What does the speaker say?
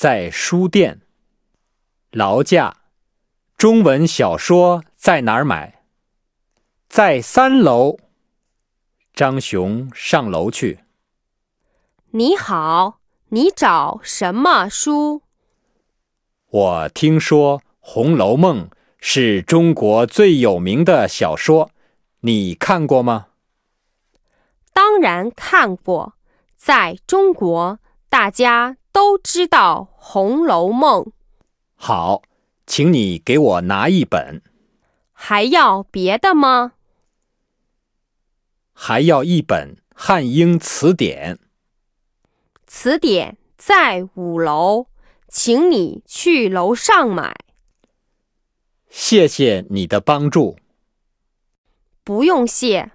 在书店。劳驾，中文小说在哪儿买？在3楼。张雄上楼去。 你好，你找什么书？ 我听说《红楼梦》是中国最有名的小说，你看过吗？ 当然看过，在中国，大家都知道《红楼梦》。 好，请你给我拿一本。 还要别的吗？ 还要一本汉英词典。 词典在5楼，请你去楼上买。 谢谢你的帮助。 不用谢。